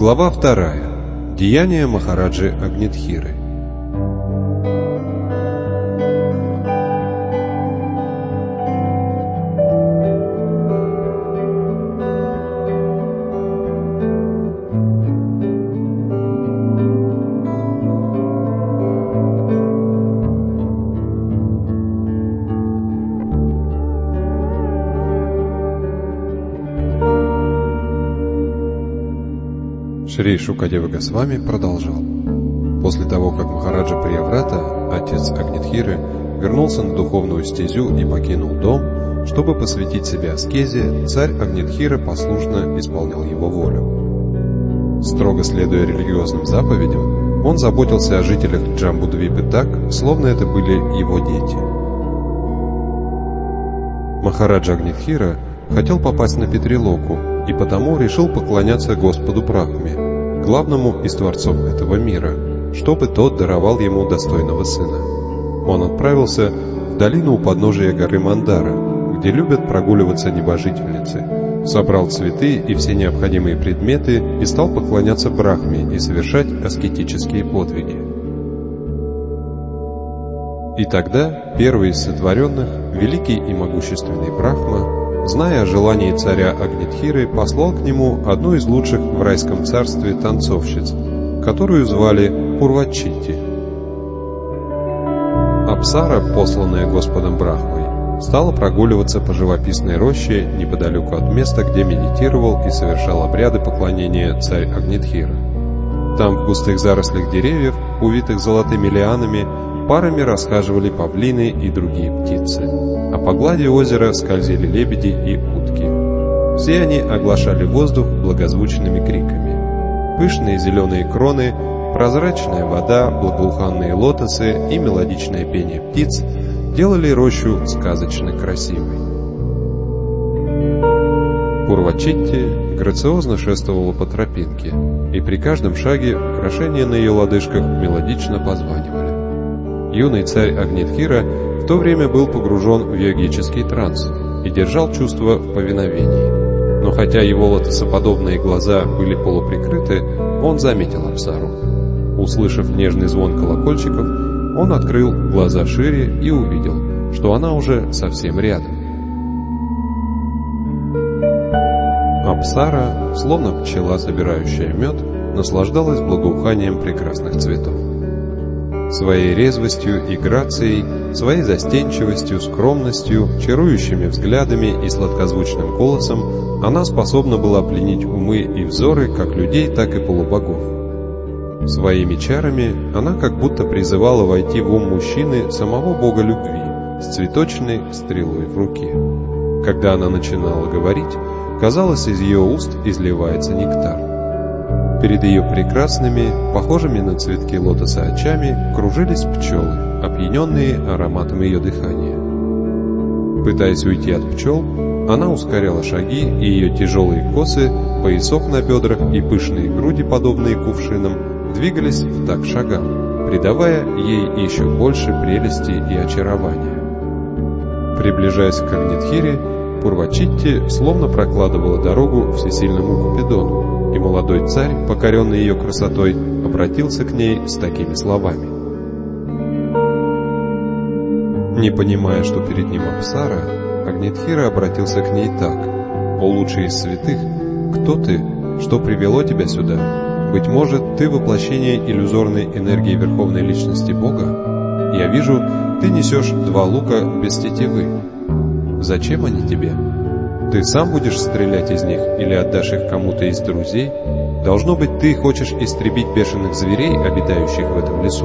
Глава 2. Деяния Махараджи Агнитхиры. Шри Шукадева Госвами продолжал. После того, как Махараджа Прияврата, отец Агнитхиры, вернулся на духовную стезю и покинул дом, чтобы посвятить себя аскезе, царь Агнитхира послушно исполнял его волю. Строго следуя религиозным заповедям, он заботился о жителях Джамбудвипы так, словно это были его дети. Махараджа Агнитхира хотел попасть на Питрилоку и потому решил поклоняться Господу Брахме, главному из творцов этого мира, чтобы тот даровал ему достойного сына. Он отправился в долину у подножия горы Мандара, где любят прогуливаться небожительницы, собрал цветы и все необходимые предметы и стал поклоняться Брахме и совершать аскетические подвиги. И тогда первый из сотворенных, великий и могущественный Брахма, зная о желании царя Агнитхиры, послал к нему одну из лучших в райском царстве танцовщиц, которую звали Пурвачитти. Апсара, посланная Господом Брахмой, стала прогуливаться по живописной роще неподалеку от места, где медитировал и совершал обряды поклонения царь Агнитхира. Там в густых зарослях деревьев, увитых золотыми лианами, парами расхаживали павлины и другие птицы, а по глади озера скользили лебеди и утки. Все они оглашали воздух благозвучными криками. Пышные зеленые кроны, прозрачная вода, благоуханные лотосы и мелодичное пение птиц делали рощу сказочно красивой. Пурвачитти грациозно шествовала по тропинке, и при каждом шаге украшения на ее лодыжках мелодично позванивали. Юный царь Агнитхира в то время был погружен в йогический транс и держал чувство в повиновении. Но хотя его лотосоподобные глаза были полуприкрыты, он заметил Апсару. Услышав нежный звон колокольчиков, он открыл глаза шире и увидел, что она уже совсем рядом. Апсара, словно пчела, собирающая мед, наслаждалась благоуханием прекрасных цветов. Своей резвостью и грацией, своей застенчивостью, скромностью, чарующими взглядами и сладкозвучным голосом она способна была пленить умы и взоры как людей, так и полубогов. Своими чарами она как будто призывала войти в ум мужчины самого бога любви с цветочной стрелой в руке. Когда она начинала говорить, казалось, из ее уст изливается нектар. Перед ее прекрасными, похожими на цветки лотоса очами, кружились пчелы, опьяненные ароматом ее дыхания. Пытаясь уйти от пчел, она ускоряла шаги, и ее тяжелые косы, поясок на бедрах и пышные груди, подобные кувшинам, двигались в такт шагам, придавая ей еще больше прелести и очарования. Приближаясь к Агнитхире, Пурвачитти словно прокладывала дорогу всесильному Купидону, и молодой царь, покоренный ее красотой, обратился к ней с такими словами. Не понимая, что перед ним Апсара, Агнитхира обратился к ней так: «О лучший из святых, кто ты? Что привело тебя сюда? Быть может, ты воплощение иллюзорной энергии Верховной Личности Бога? Я вижу, ты несешь 2 лука без тетивы. Зачем они тебе? Ты сам будешь стрелять из них или отдашь их кому-то из друзей? Должно быть, ты хочешь истребить бешеных зверей, обитающих в этом лесу».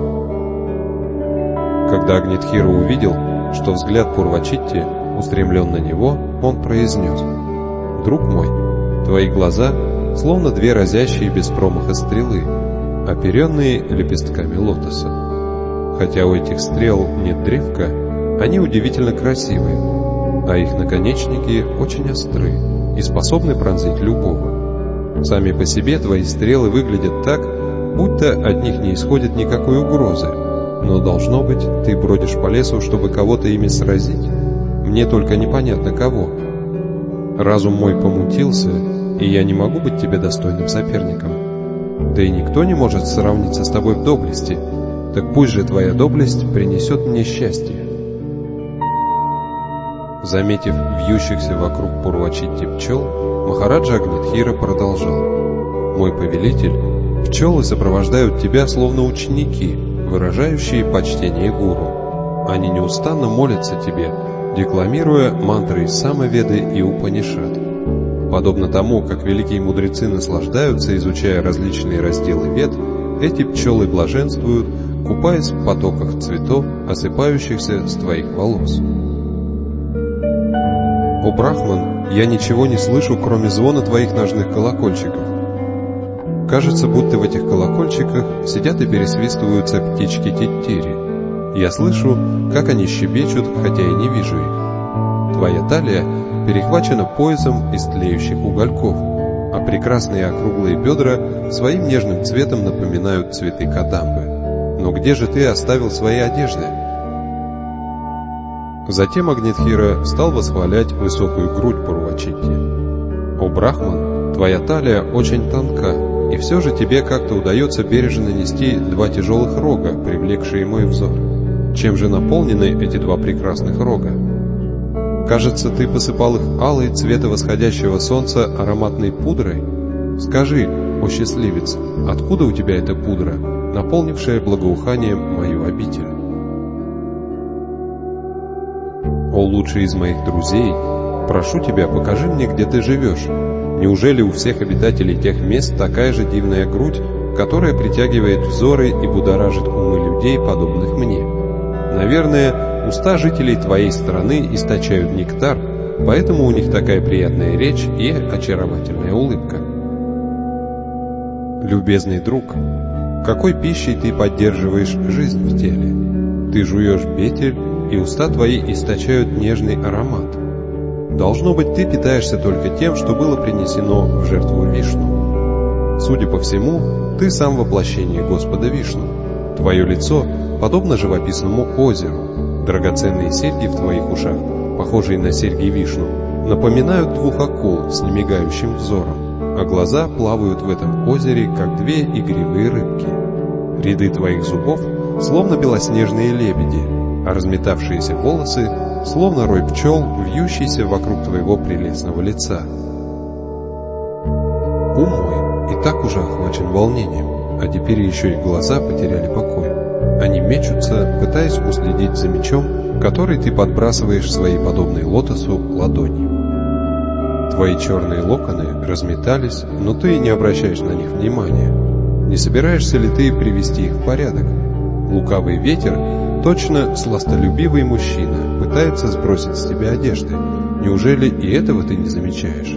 Когда Агнитхира увидел, что взгляд Пурвачитти устремлен на него, он произнес: «Друг мой, твои глаза словно 2 разящие без промаха стрелы, оперенные лепестками лотоса. Хотя у этих стрел нет древка, они удивительно красивые, а их наконечники очень остры и способны пронзить любого. Сами по себе твои стрелы выглядят так, будто от них не исходит никакой угрозы, но, должно быть, ты бродишь по лесу, чтобы кого-то ими сразить. Мне только непонятно кого. Разум мой помутился, и я не могу быть тебе достойным соперником. Да и никто не может сравниться с тобой в доблести, так пусть же твоя доблесть принесет мне счастье». Заметив вьющихся вокруг Пурвачитти пчел, Махараджа Агнитхира продолжал: «Мой повелитель, пчелы сопровождают тебя словно ученики, выражающие почтение гуру. Они неустанно молятся тебе, декламируя мантры из Самаведы и Упанишад. Подобно тому, как великие мудрецы наслаждаются, изучая различные разделы Вед, эти пчелы блаженствуют, купаясь в потоках цветов, осыпающихся с твоих волос. О Брахман, я ничего не слышу, кроме звона твоих ножных колокольчиков. Кажется, будто в этих колокольчиках сидят и пересвистываются птички титтири. Я слышу, как они щебечут, хотя и не вижу их. Твоя талия перехвачена поясом из тлеющих угольков, а прекрасные округлые бедра своим нежным цветом напоминают цветы кадамбы. Но где же ты оставил свои одежды?» Затем Агнитхира стал восхвалять высокую грудь Пурвачитти. «О Брахман, твоя талия очень тонка, и все же тебе как-то удается бережно нести два тяжелых рога, привлекшие мой взор. Чем же наполнены эти два прекрасных рога? Кажется, ты посыпал их алой цвета восходящего солнца ароматной пудрой? Скажи, о счастливец, откуда у тебя эта пудра, наполнившая благоуханием мою обитель? О лучший из моих друзей, прошу тебя, покажи мне, где ты живешь. Неужели у всех обитателей тех мест такая же дивная грудь, которая притягивает взоры и будоражит умы людей, подобных мне? Наверное, уста жителей твоей страны источают нектар, поэтому у них такая приятная речь и очаровательная улыбка. Любезный друг, какой пищей ты поддерживаешь жизнь в теле? Ты жуешь бетель, и уста твои источают нежный аромат. Должно быть, ты питаешься только тем, что было принесено в жертву Вишну. Судя по всему, ты сам воплощение Господа Вишну. Твое лицо подобно живописному озеру. Драгоценные серьги в твоих ушах, похожие на серьги Вишну, напоминают двух акул с немигающим взором, а глаза плавают в этом озере, как две игривые рыбки. Ряды твоих зубов словно белоснежные лебеди, а разметавшиеся волосы словно рой пчел, вьющийся вокруг твоего прелестного лица. Ум мой и так уже охвачен волнением, а теперь еще и глаза потеряли покой. Они мечутся, пытаясь уследить за мечом, который ты подбрасываешь своей подобной лотосу ладонью. Твои черные локоны разметались, но ты не обращаешь на них внимания. Не собираешься ли ты привести их в порядок? Лукавый ветер, точно сластолюбивый мужчина, пытается сбросить с тебя одежды. Неужели и этого ты не замечаешь?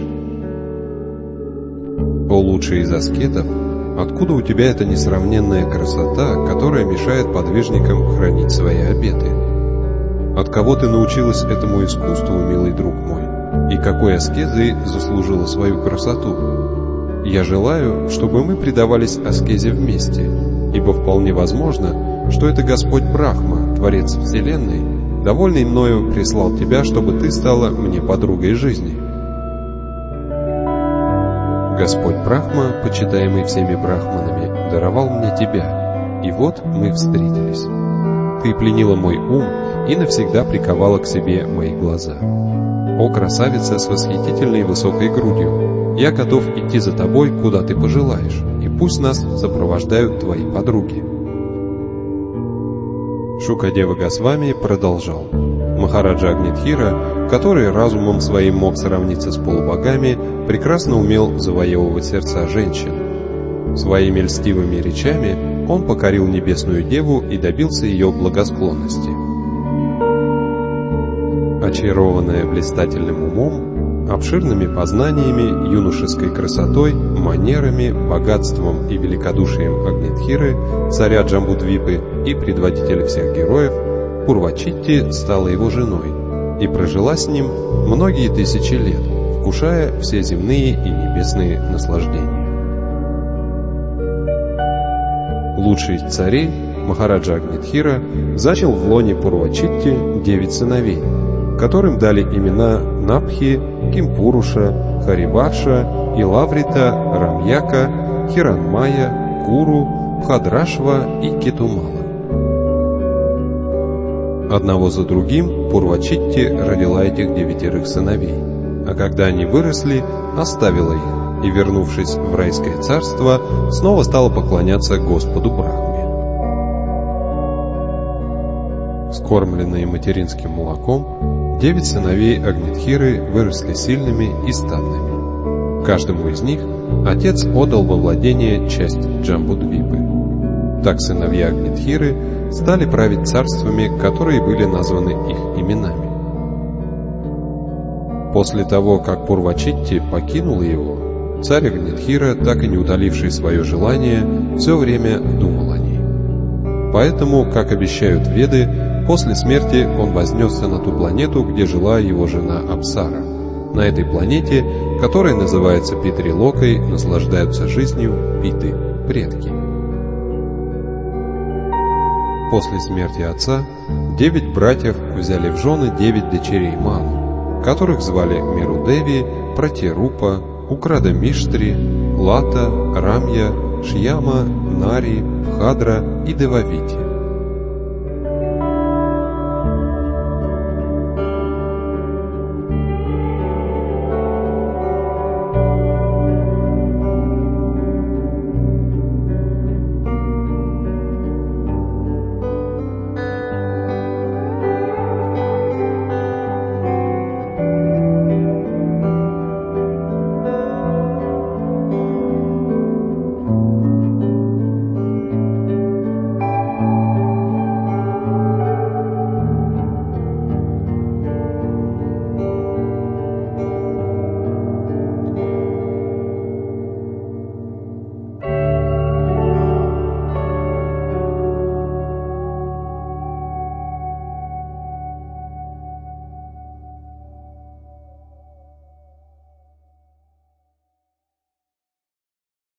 О лучший из аскетов, откуда у тебя эта несравненная красота, которая мешает подвижникам хранить свои обеты? От кого ты научилась этому искусству, милый друг мой? И какой аскезой заслужила свою красоту? Я желаю, чтобы мы предавались аскезе вместе, ибо вполне возможно, что это Господь Брахма, Творец Вселенной, довольный мною прислал тебя, чтобы ты стала мне подругой жизни. Господь Брахма, почитаемый всеми брахманами, даровал мне тебя, и вот мы встретились. Ты пленила мой ум и навсегда приковала к себе мои глаза. О красавица с восхитительной высокой грудью, я готов идти за тобой, куда ты пожелаешь, и пусть нас сопровождают твои подруги. Шукадева Госвами продолжал. Махараджа Агнитхира, который разумом своим мог сравниться с полубогами, прекрасно умел завоевывать сердца женщин. Своими льстивыми речами он покорил небесную деву и добился ее благосклонности. Очарованная блистательным умом, обширными познаниями, юношеской красотой, манерами, богатством и великодушием Агнитхиры, царя Джамбудвипы и предводителя всех героев, Пурвачитти стала его женой и прожила с ним многие тысячи лет, вкушая все земные и небесные наслаждения. Лучший из царей, Махараджа Агнитхира, зачал в лоне Пурвачитти 9 сыновей, которым дали имена Напхи, Кимпуруша, Харибарша Илаврита, Рамьяка, Хиранмая, Куру, Бхадрашва и Кетумала. Одного за другим Пурвачитти родила этих 9 сыновей, а когда они выросли, оставила их и, вернувшись в райское царство, снова стала поклоняться Господу Брахме. Вскормленные материнским молоком, 9 сыновей Агнитхиры выросли сильными и статными. Каждому из них отец отдал во владение часть Джамбудвипы. Так сыновья Агнитхиры стали править царствами, которые были названы их именами. После того, как Пурвачитти покинула его, царь Агнитхира, так и не утоливший свое желание, все время думал о ней. Поэтому, как обещают Веды, после смерти он вознесся на ту планету, где жила его жена Апсара. На этой планете, которая называется Питрилокой, наслаждаются жизнью питы, предки. После смерти отца 9 братьев взяли в жены 9 дочерей Ману, которых звали Мерудеви, Пратерупа, Украдамиштри, Лата, Рамья, Шьяма, Нари, Бхадра и Девавити.